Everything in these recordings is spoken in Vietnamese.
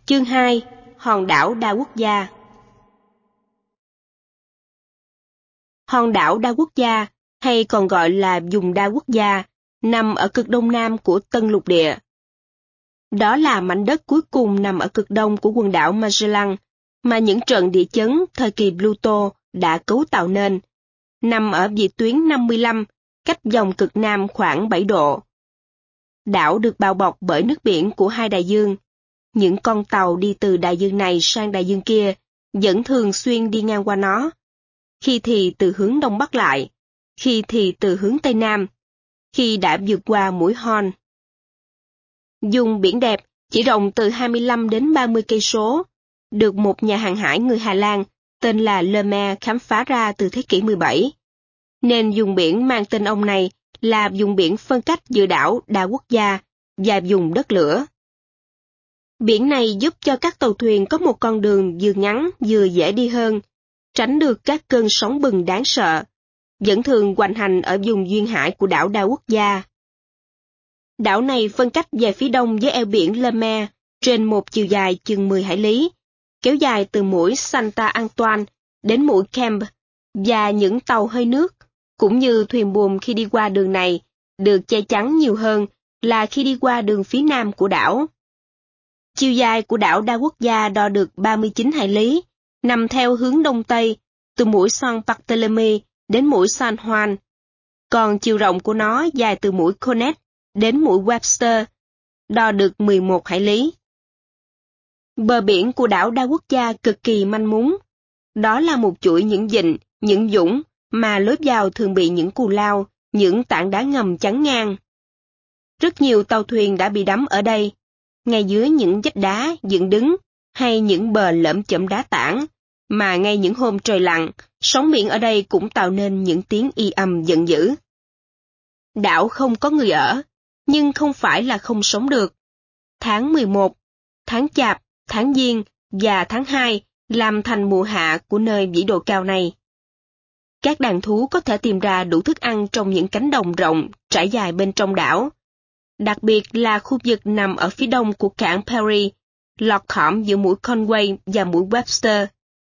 Chương 2. Hòn đảo đa quốc gia. Hòn đảo đa quốc gia, hay còn gọi là vùng đa quốc gia, nằm ở cực đông nam của Tân Lục Địa. Đó là mảnh đất cuối cùng nằm ở cực đông của quần đảo Magellan, mà những trận địa chấn thời kỳ Pluto đã cấu tạo nên, nằm ở vĩ tuyến 55, cách dòng cực nam khoảng 7 độ. Đảo được bao bọc bởi nước biển của hai đại dương. Những con tàu đi từ đại dương này sang đại dương kia vẫn thường xuyên đi ngang qua nó, khi thì từ hướng đông bắc lại, khi thì từ hướng tây nam, khi đã vượt qua mũi Horn. Vùng biển đẹp chỉ rộng từ 25 đến 30 cây số, được một nhà hàng hải người Hà Lan tên là Lemaire khám phá ra từ thế kỷ 17. Nên vùng biển mang tên ông này là vùng biển phân cách giữa đảo đa quốc gia và vùng đất lửa. Biển này giúp cho các tàu thuyền có một con đường vừa ngắn vừa dễ đi hơn, tránh được các cơn sóng bừng đáng sợ, vẫn thường hoành hành ở vùng duyên hải của đảo đa quốc gia. Đảo này phân cách về phía đông với eo biển Lemaire trên một chiều dài chừng 10 hải lý, kéo dài từ mũi Santa Antoine đến mũi Camp, và những tàu hơi nước, cũng như thuyền buồm khi đi qua đường này, được che chắn nhiều hơn là khi đi qua đường phía nam của đảo. Chiều dài của đảo đa quốc gia đo được 39 hải lý, nằm theo hướng đông tây, từ mũi San Barthélemy đến mũi San Juan. Còn chiều rộng của nó dài từ mũi Cornet đến mũi Webster, đo được 11 hải lý. Bờ biển của đảo đa quốc gia cực kỳ manh mún. Đó là một chuỗi những vịnh, những dũng, mà lối vào thường bị những cù lao, những tảng đá ngầm chắn ngang. Rất nhiều tàu thuyền đã bị đắm ở đây, ngay dưới những vách đá dựng đứng, hay những bờ lởm chởm đá tảng, mà ngay những hôm trời lặng, sóng biển ở đây cũng tạo nên những tiếng y ầm giận dữ. Đảo không có người ở, nhưng không phải là không sống được. Tháng 11, tháng Chạp, tháng Giêng và tháng 2 làm thành mùa hạ của nơi vĩ độ cao này. Các đàn thú có thể tìm ra đủ thức ăn trong những cánh đồng rộng trải dài bên trong đảo, đặc biệt là khu vực nằm ở phía đông của cảng Perry, lọt thỏm giữa mũi Conway và mũi Webster.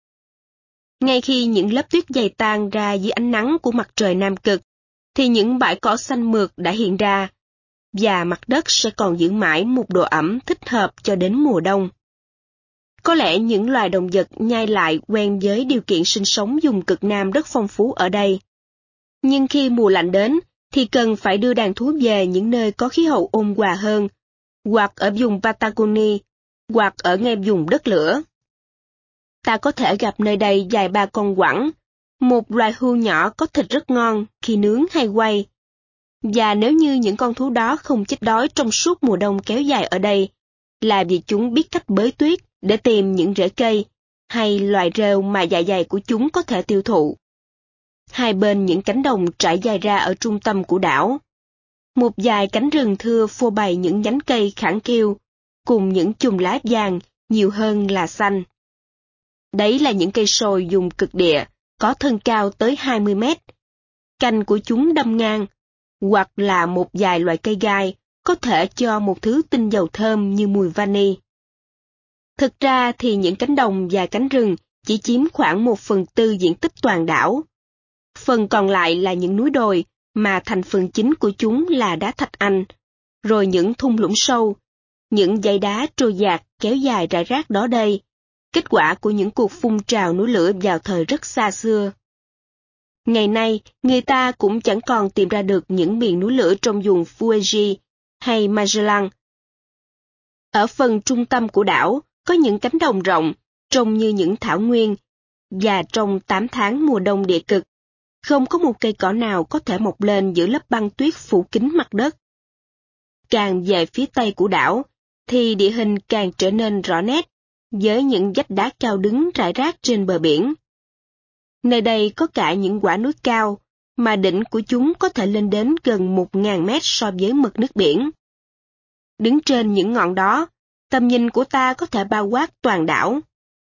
Ngay khi những lớp tuyết dày tan ra dưới ánh nắng của mặt trời nam cực, thì những bãi cỏ xanh mượt đã hiện ra, và mặt đất sẽ còn giữ mãi một độ ẩm thích hợp cho đến mùa đông. Có lẽ những loài động vật nhai lại quen với điều kiện sinh sống vùng cực nam rất phong phú ở đây. Nhưng khi mùa lạnh đến, thì cần phải đưa đàn thú về những nơi có khí hậu ôn hòa hơn, hoặc ở vùng Patagonia, hoặc ở ngay vùng đất lửa. Ta có thể gặp nơi đây vài ba con quẳng, một loài hươu nhỏ có thịt rất ngon khi nướng hay quay. Và nếu như những con thú đó không chết đói trong suốt mùa đông kéo dài ở đây, là vì chúng biết cách bới tuyết để tìm những rễ cây, hay loài rêu mà dạ dày của chúng có thể tiêu thụ. Hai bên những cánh đồng trải dài ra ở trung tâm của đảo, một vài cánh rừng thưa phô bày những nhánh cây khẳng khiu, cùng những chùm lá vàng nhiều hơn là xanh. Đấy là những cây sồi dùng cực địa, có thân cao tới 20 mét. Cành của chúng đâm ngang, hoặc là một vài loại cây gai, có thể cho một thứ tinh dầu thơm như mùi vani. Thực ra thì những cánh đồng và cánh rừng chỉ chiếm khoảng 1/4 diện tích toàn đảo. Phần còn lại là những núi đồi, mà thành phần chính của chúng là đá thạch anh, rồi những thung lũng sâu, những dãy đá trôi dạt kéo dài rải rác đó đây, kết quả của những cuộc phun trào núi lửa vào thời rất xa xưa. Ngày nay, người ta cũng chẳng còn tìm ra được những miền núi lửa trong vùng Fuji hay Magellan. Ở phần trung tâm của đảo, có những cánh đồng rộng, trông như những thảo nguyên, và trong 8 tháng mùa đông địa cực, không có một cây cỏ nào có thể mọc lên giữa lớp băng tuyết phủ kín mặt đất. Càng về phía tây của đảo, thì địa hình càng trở nên rõ nét, với những vách đá cao đứng rải rác trên bờ biển. Nơi đây có cả những quả núi cao, mà đỉnh của chúng có thể lên đến gần 1.000 mét so với mực nước biển. Đứng trên những ngọn đó, tầm nhìn của ta có thể bao quát toàn đảo.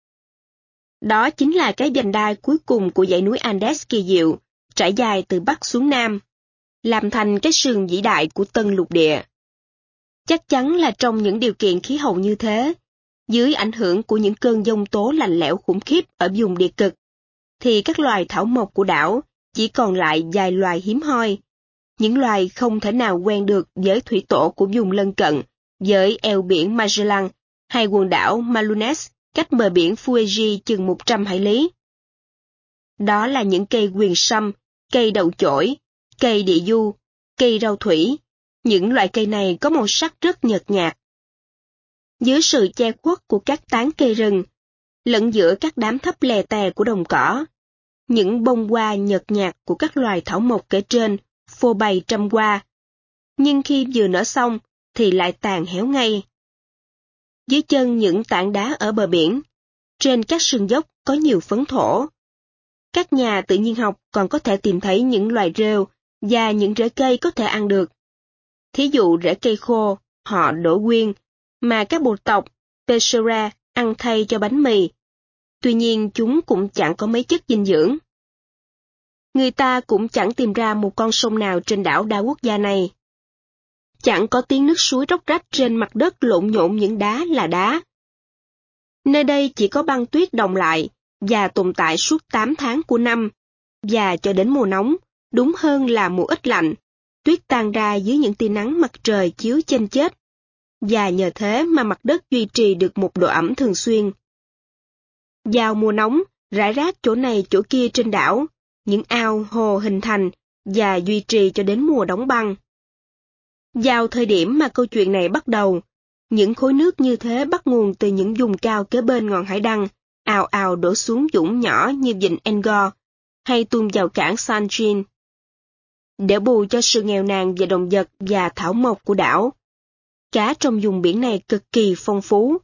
Đó chính là cái vành đai cuối cùng của dãy núi Andes kỳ diệu, trải dài từ bắc xuống nam, làm thành cái sườn vĩ đại của Tân Lục Địa. Chắc chắn là trong những điều kiện khí hậu như thế, Dưới ảnh hưởng của những cơn giông tố lạnh lẽo khủng khiếp ở vùng địa cực, thì các loài thảo mộc của đảo chỉ còn lại vài loài hiếm hoi. Những loài không thể nào quen được với thủy tổ của vùng lân cận, với eo biển Magellan hay quần đảo Malunes cách bờ biển Fuji chừng 100 hải lý. Đó là những cây quyền sâm, cây đậu chổi, cây địa du, cây rau thủy. Những loại cây này có màu sắc rất nhợt nhạt. Dưới sự che khuất của các tán cây rừng, lẫn giữa các đám thấp lè tè của đồng cỏ, những bông hoa nhợt nhạt của các loài thảo mộc kể trên phô bày trăm hoa, nhưng khi vừa nở xong thì lại tàn héo ngay. Dưới chân những tảng đá ở bờ biển, trên các sườn dốc có nhiều phấn thổ. Các nhà tự nhiên học còn có thể tìm thấy những loài rêu và những rễ cây có thể ăn được. Thí dụ rễ cây khô, họ đổ quyên, mà các bộ tộc Pechera ăn thay cho bánh mì. Tuy nhiên chúng cũng chẳng có mấy chất dinh dưỡng. Người ta cũng chẳng tìm ra một con sông nào trên đảo đa quốc gia này. Chẳng có tiếng nước suối róc rách trên mặt đất lộn nhộn những đá là đá. Nơi đây chỉ có băng tuyết đọng lại và tồn tại suốt 8 tháng của năm, và cho đến mùa nóng, đúng hơn là mùa ít lạnh, tuyết tan ra dưới những tia nắng mặt trời chiếu chênh chết, và nhờ thế mà mặt đất duy trì được một độ ẩm thường xuyên. Vào mùa nóng, rải rác chỗ này chỗ kia trên đảo, những ao hồ hình thành và duy trì cho đến mùa đóng băng. Vào thời điểm mà câu chuyện này bắt đầu, những khối nước như thế bắt nguồn từ những vùng cao kế bên ngọn hải đăng, ào ào đổ xuống dũng nhỏ như vịnh Angkor, hay tuôn vào cảng San Jin. Để bù cho sự nghèo nàn về động vật và thảo mộc của đảo, cá trong vùng biển này cực kỳ phong phú.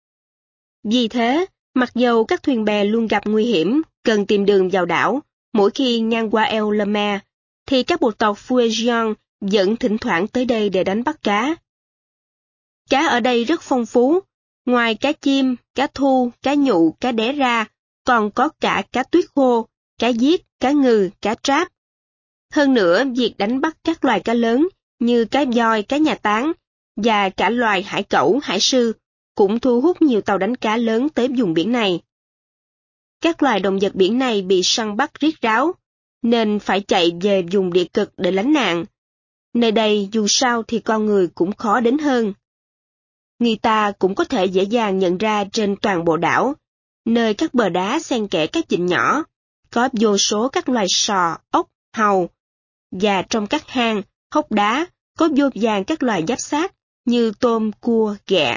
Vì thế, mặc dầu các thuyền bè luôn gặp nguy hiểm, cần tìm đường vào đảo, mỗi khi ngang qua eo Le Maire, thì các bộ tộc Fuegian vẫn thỉnh thoảng tới đây để đánh bắt cá. Cá ở đây rất phong phú, ngoài cá chim, cá thu, cá nhụ, cá đẻ ra, còn có cả cá tuyết khô, cá giết, cá ngừ, cá tráp. Hơn nữa, việc đánh bắt các loài cá lớn như cá voi, cá nhà táng và cả loài hải cẩu, hải sư cũng thu hút nhiều tàu đánh cá lớn tới vùng biển này. Các loài động vật biển này bị săn bắt riết ráo, nên phải chạy về vùng địa cực để lánh nạn. Nơi đây dù sao thì con người cũng khó đến hơn. Người ta cũng có thể dễ dàng nhận ra trên toàn bộ đảo, nơi các bờ đá xen kẽ các vịnh nhỏ, có vô số các loài sò, ốc, hàu, và trong các hang, hốc đá có vô vàn các loài giáp xác như tôm, cua, ghẹ.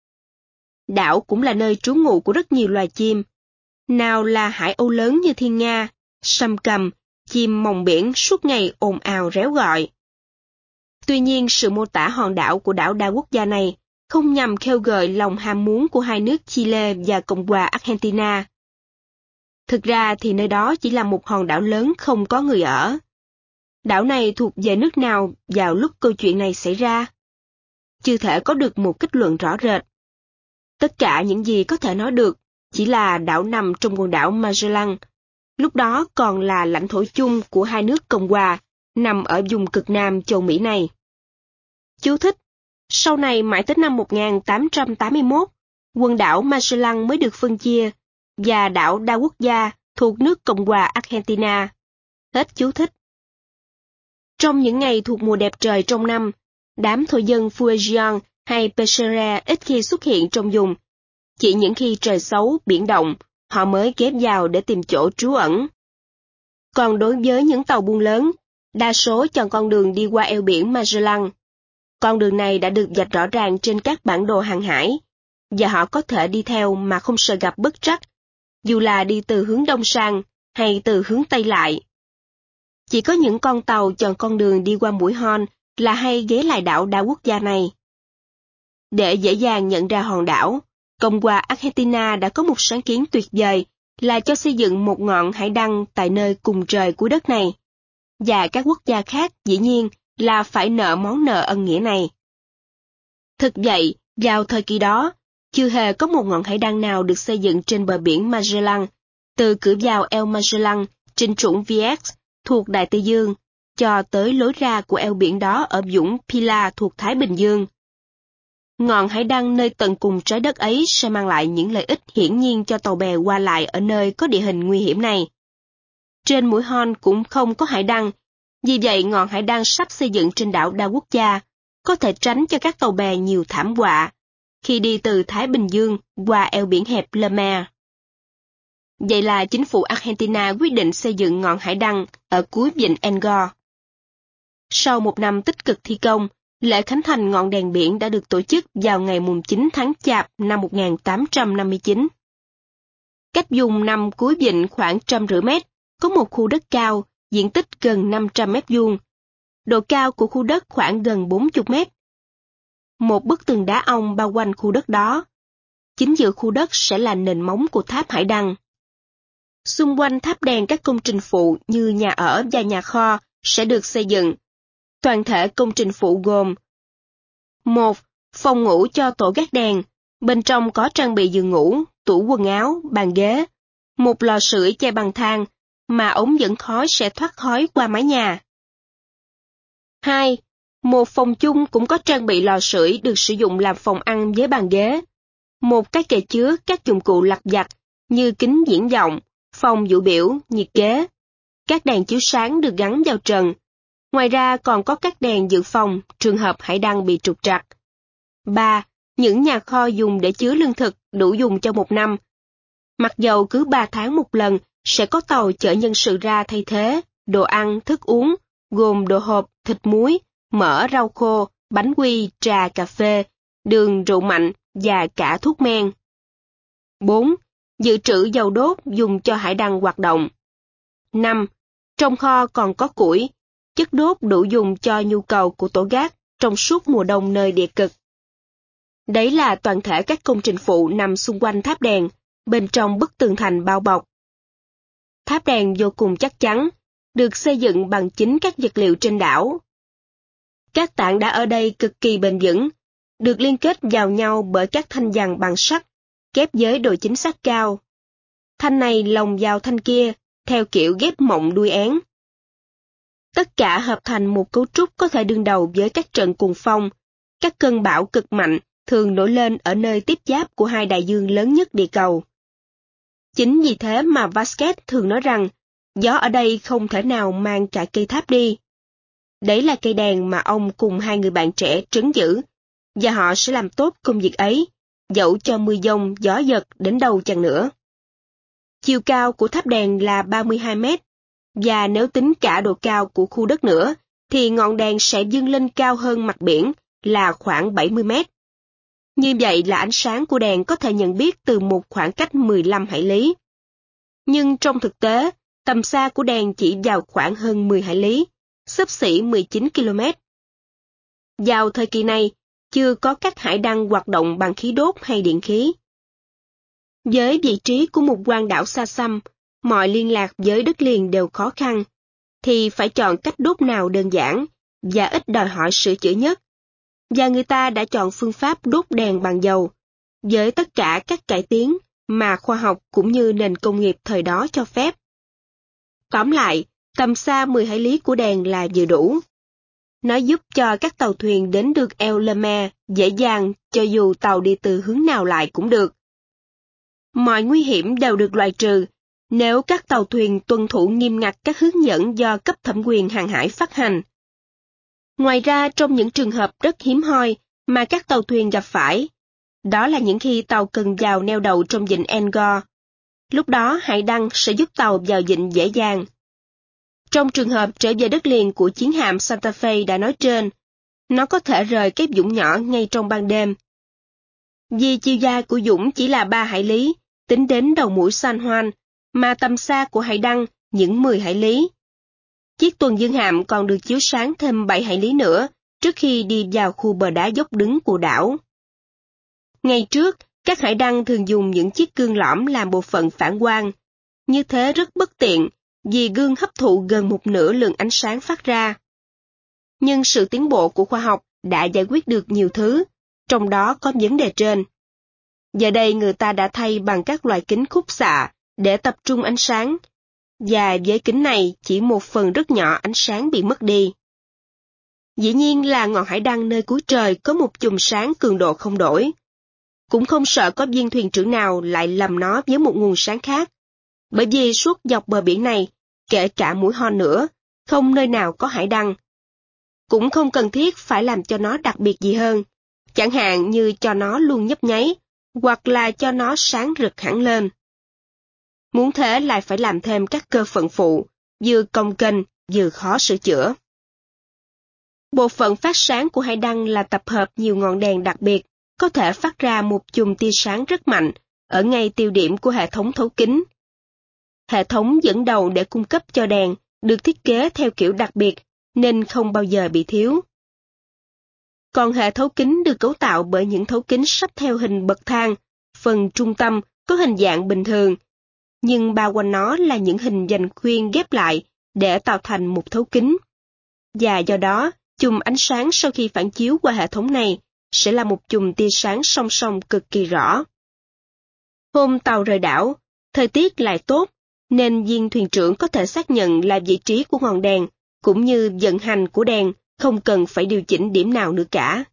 Đảo cũng là nơi trú ngụ của rất nhiều loài chim. Nào là hải âu lớn như thiên nga, sâm cầm, chim mòng biển suốt ngày ồn ào réo gọi. Tuy nhiên sự mô tả hòn đảo của đảo đa quốc gia này không nhằm khêu gợi lòng ham muốn của hai nước Chile và Cộng hòa Argentina. Thực ra thì nơi đó chỉ là một hòn đảo lớn không có người ở. Đảo này thuộc về nước nào vào lúc câu chuyện này xảy ra? Chưa thể có được một kết luận rõ rệt. Tất cả những gì có thể nói được chỉ là đảo nằm trong quần đảo Magellan, lúc đó còn là lãnh thổ chung của hai nước Cộng hòa, nằm ở vùng cực nam châu Mỹ này. Chú thích: sau này mãi tới năm 1881, quần đảo Magellan mới được phân chia, và đảo đa quốc gia thuộc nước Cộng hòa Argentina. Hết chú thích. Trong những ngày thuộc mùa đẹp trời trong năm, đám thổ dân Fuegian hay Pechera ít khi xuất hiện trong vùng. Chỉ những khi trời xấu, biển động, họ mới ghép vào để tìm chỗ trú ẩn. Còn đối với những tàu buôn lớn, đa số chọn con đường đi qua eo biển Magellan. Con đường này đã được vạch rõ ràng trên các bản đồ hàng hải, và họ có thể đi theo mà không sợ gặp bất trắc, dù là đi từ hướng đông sang hay từ hướng tây lại. Chỉ có những con tàu chọn con đường đi qua mũi Horn là hay ghé lại đảo đa quốc gia này. Để dễ dàng nhận ra hòn đảo, Cộng hòa Argentina đã có một sáng kiến tuyệt vời là cho xây dựng một ngọn hải đăng tại nơi cùng trời của đất này. Và các quốc gia khác dĩ nhiên là phải nợ món nợ ân nghĩa này. Thực vậy, vào thời kỳ đó, chưa hề có một ngọn hải đăng nào được xây dựng trên bờ biển Magellan, từ cửa vào eo Magellan trên trũng Vieques thuộc Đại Tây Dương, cho tới lối ra của eo biển đó ở vũng Pilar thuộc Thái Bình Dương. ngọn hải đăng nơi tận cùng trái đất ấy sẽ mang lại những lợi ích hiển nhiên cho tàu bè qua lại ở nơi có địa hình nguy hiểm này. Trên mũi Horn cũng không có hải đăng, vì vậy ngọn hải đăng sắp xây dựng trên đảo đa quốc gia có thể tránh cho các tàu bè nhiều thảm họa khi đi từ Thái Bình Dương qua eo biển hẹp Le Maire. Vậy là chính phủ Argentina quyết định xây dựng ngọn hải đăng ở cuối vịnh Angor. Sau một năm tích cực thi công, lễ khánh thành ngọn đèn biển đã được tổ chức vào ngày 9 tháng Chạp năm 1859. Cách vùng nằm cuối vịnh khoảng 150 mét, có một khu đất cao, diện tích gần 500 mét vuông. Độ cao của khu đất khoảng gần 40 mét. Một bức tường đá ong bao quanh khu đất đó. Chính giữa khu đất sẽ là nền móng của tháp hải đăng. Xung quanh tháp đèn các công trình phụ như nhà ở và nhà kho sẽ được xây dựng. Toàn thể công trình phụ gồm: 1. Phòng ngủ cho tổ gác đèn, bên trong có trang bị giường ngủ, tủ quần áo, bàn ghế, một lò sưởi che bằng than, mà ống dẫn khói sẽ thoát khói qua mái nhà. 2. Một phòng chung cũng có trang bị lò sưởi được sử dụng làm phòng ăn với bàn ghế. Một cái kệ chứa các dụng cụ lặt vặt như kính diễn vọng, phòng vũ biểu, nhiệt kế. Các đèn chiếu sáng được gắn vào trần. Ngoài ra còn có các đèn dự phòng trường hợp hải đăng bị trục trặc. 3. Những nhà kho dùng để chứa lương thực đủ dùng cho một năm. Mặc dầu cứ 3 tháng một lần sẽ có tàu chở nhân sự ra thay thế, đồ ăn, thức uống, gồm đồ hộp, thịt muối, mỡ, rau khô, bánh quy, trà, cà phê, đường, rượu mạnh và cả thuốc men. 4. Dự trữ dầu đốt dùng cho hải đăng hoạt động. 5. Trong kho còn có củi, chất đốt đủ dùng cho nhu cầu của tổ gác trong suốt mùa đông nơi địa cực. Đấy là toàn thể các công trình phụ nằm xung quanh tháp đèn, bên trong bức tường thành bao bọc. Tháp đèn vô cùng chắc chắn, được xây dựng bằng chính các vật liệu trên đảo. Các tảng đá ở đây cực kỳ bền vững, được liên kết vào nhau bởi các thanh giằng bằng sắt, ghép với độ chính xác cao. Thanh này lồng vào thanh kia, theo kiểu ghép mộng đuôi én. Tất cả hợp thành một cấu trúc có thể đương đầu với các trận cuồng phong, các cơn bão cực mạnh thường nổi lên ở nơi tiếp giáp của hai đại dương lớn nhất địa cầu. Chính vì thế mà Vasquez thường nói rằng, gió ở đây không thể nào mang cả cây tháp đi. Đấy là cây đèn mà ông cùng hai người bạn trẻ trấn giữ, và họ sẽ làm tốt công việc ấy, dẫu cho mưa giông, gió giật đến đâu chăng nữa. Chiều cao của tháp đèn là 32 mét, và nếu tính cả độ cao của khu đất nữa, thì ngọn đèn sẽ dâng lên cao hơn mặt biển là khoảng 70 mét. Như vậy là ánh sáng của đèn có thể nhận biết từ một khoảng cách 15 hải lý. Nhưng trong thực tế, tầm xa của đèn chỉ vào khoảng hơn 10 hải lý, xấp xỉ 19 km. Vào thời kỳ này, chưa có các hải đăng hoạt động bằng khí đốt hay điện khí. Với vị trí của một quần đảo xa xăm, mọi liên lạc với đất liền đều khó khăn, thì phải chọn cách đốt nào đơn giản và ít đòi hỏi sửa chữa nhất. Và người ta đã chọn phương pháp đốt đèn bằng dầu, với tất cả các cải tiến mà khoa học cũng như nền công nghiệp thời đó cho phép. Tóm lại, tầm xa 10 hải lý của đèn là vừa đủ. Nó giúp cho các tàu thuyền đến được eo Le Maire dễ dàng cho dù tàu đi từ hướng nào lại cũng được. Mọi nguy hiểm đều được loại trừ nếu các tàu thuyền tuân thủ nghiêm ngặt các hướng dẫn do cấp thẩm quyền hàng hải phát hành. Ngoài ra, trong những trường hợp rất hiếm hoi mà các tàu thuyền gặp phải, đó là những khi tàu cần vào neo đậu trong vịnh Angor. Lúc đó hải đăng sẽ giúp tàu vào vịnh dễ dàng. Trong trường hợp trở về đất liền của chiến hạm Santa Fe đã nói trên, nó có thể rời cái vũng nhỏ ngay trong ban đêm. Vì chiều dài của vũng chỉ là 3 hải lý, tính đến đầu mũi San Juan, mà tầm xa của hải đăng những 10 hải lý. Chiếc tuần dương hạm còn được chiếu sáng thêm 7 hải lý nữa trước khi đi vào khu bờ đá dốc đứng của đảo. Ngày trước, các hải đăng thường dùng những chiếc gương lõm làm bộ phận phản quang. Như thế rất bất tiện, vì gương hấp thụ gần một nửa lượng ánh sáng phát ra. Nhưng sự tiến bộ của khoa học đã giải quyết được nhiều thứ, trong đó có vấn đề trên. Giờ đây người ta đã thay bằng các loại kính khúc xạ để tập trung ánh sáng, và với kính này chỉ một phần rất nhỏ ánh sáng bị mất đi. Dĩ nhiên là ngọn hải đăng nơi cuối trời có một chùm sáng cường độ không đổi. Cũng không sợ có viên thuyền trưởng nào lại lầm nó với một nguồn sáng khác, bởi vì suốt dọc bờ biển này, kể cả mũi Horn nữa, không nơi nào có hải đăng. Cũng không cần thiết phải làm cho nó đặc biệt gì hơn, chẳng hạn như cho nó luôn nhấp nháy, hoặc là cho nó sáng rực hẳn lên. Muốn thế lại phải làm thêm các cơ phận phụ, vừa cồng kềnh, vừa khó sửa chữa. Bộ phận phát sáng của hải đăng là tập hợp nhiều ngọn đèn đặc biệt, có thể phát ra một chùm tia sáng rất mạnh, ở ngay tiêu điểm của hệ thống thấu kính. Hệ thống dẫn đầu để cung cấp cho đèn được thiết kế theo kiểu đặc biệt, nên không bao giờ bị thiếu. Còn hệ thấu kính được cấu tạo bởi những thấu kính sắp theo hình bậc thang, phần trung tâm có hình dạng bình thường, nhưng bao quanh nó là những hình dành khuyên ghép lại để tạo thành một thấu kính. Và do đó, chùm ánh sáng sau khi phản chiếu qua hệ thống này sẽ là một chùm tia sáng song song cực kỳ rõ. Hôm tàu rời đảo, thời tiết lại tốt, nên viên thuyền trưởng có thể xác nhận là vị trí của ngọn đèn, cũng như vận hành của đèn, không cần phải điều chỉnh điểm nào nữa cả.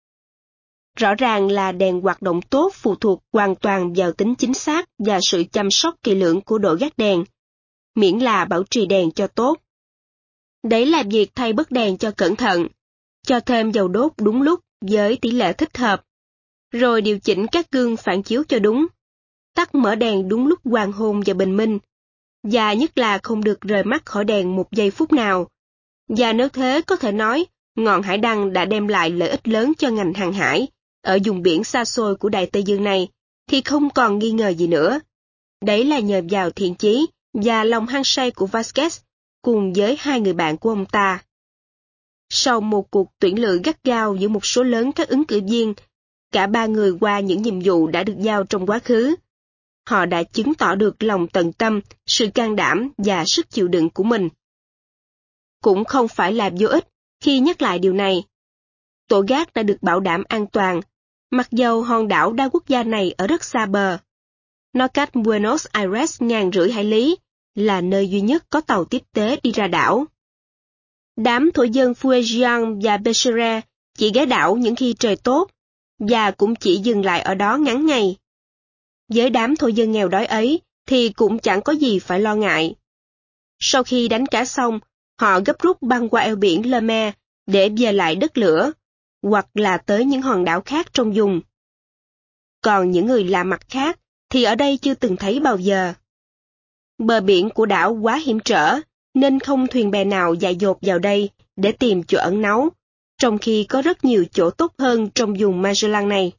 Rõ ràng là đèn hoạt động tốt phụ thuộc hoàn toàn vào tính chính xác và sự chăm sóc kỹ lưỡng của đội gác đèn, miễn là bảo trì đèn cho tốt. Đấy là việc thay bớt đèn cho cẩn thận, cho thêm dầu đốt đúng lúc với tỷ lệ thích hợp, rồi điều chỉnh các gương phản chiếu cho đúng, tắt mở đèn đúng lúc hoàng hôn và bình minh, và nhất là không được rời mắt khỏi đèn một giây phút nào. Và nếu thế có thể nói, ngọn hải đăng đã đem lại lợi ích lớn cho ngành hàng hải, ở vùng biển xa xôi của Đại Tây Dương này, thì không còn nghi ngờ gì nữa. Đấy là nhờ vào thiện chí và lòng hăng say của Vasquez, cùng với hai người bạn của ông ta. Sau một cuộc tuyển lựa gắt gao giữa một số lớn các ứng cử viên, cả ba người qua những nhiệm vụ đã được giao trong quá khứ. Họ đã chứng tỏ được lòng tận tâm, sự can đảm và sức chịu đựng của mình. Cũng không phải là vô ích khi nhắc lại điều này. Tổ gác đã được bảo đảm an toàn, mặc dầu hòn đảo đa quốc gia này ở rất xa bờ. Nó cách Buenos Aires 1.500 hải lý, là nơi duy nhất có tàu tiếp tế đi ra đảo. Đám thổ dân Fuegian và Becerra chỉ ghé đảo những khi trời tốt, và cũng chỉ dừng lại ở đó ngắn ngày. Với đám thổ dân nghèo đói ấy thì cũng chẳng có gì phải lo ngại. Sau khi đánh cá xong, họ gấp rút băng qua eo biển Le Maire để về lại đất lửa, hoặc là tới những hòn đảo khác trong vùng. Còn những người lạ mặt khác thì ở đây chưa từng thấy bao giờ. Bờ biển của đảo quá hiểm trở, nên không thuyền bè nào dại dột vào đây để tìm chỗ ẩn náu, trong khi có rất nhiều chỗ tốt hơn trong vùng Magellan này.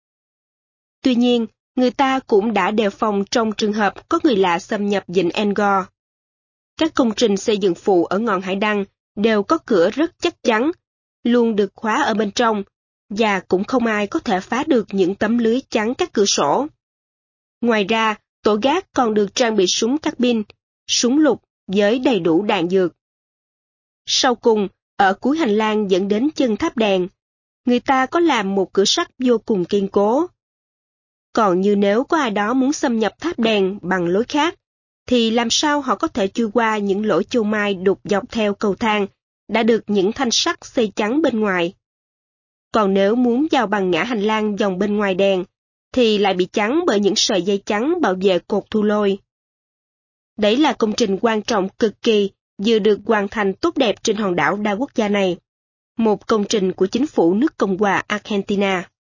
Tuy nhiên, người ta cũng đã đề phòng trong trường hợp có người lạ xâm nhập vịnh Angkor. Các công trình xây dựng phụ ở ngọn hải đăng đều có cửa rất chắc chắn, luôn được khóa ở bên trong, và cũng không ai có thể phá được những tấm lưới chắn các cửa sổ. Ngoài ra, tổ gác còn được trang bị súng carbine, súng lục với đầy đủ đạn dược. Sau cùng, ở cuối hành lang dẫn đến chân tháp đèn, người ta có làm một cửa sắt vô cùng kiên cố. Còn như nếu có ai đó muốn xâm nhập tháp đèn bằng lối khác, thì làm sao họ có thể chui qua những lỗ châu mai đục dọc theo cầu thang đã được những thanh sắt xây chắn bên ngoài. Còn nếu muốn vào bằng ngã hành lang vòng bên ngoài đèn, thì lại bị chắn bởi những sợi dây chắn bảo vệ cột thu lôi. Đấy là công trình quan trọng cực kỳ vừa được hoàn thành tốt đẹp trên hòn đảo đa quốc gia này, một công trình của chính phủ nước Cộng hòa Argentina.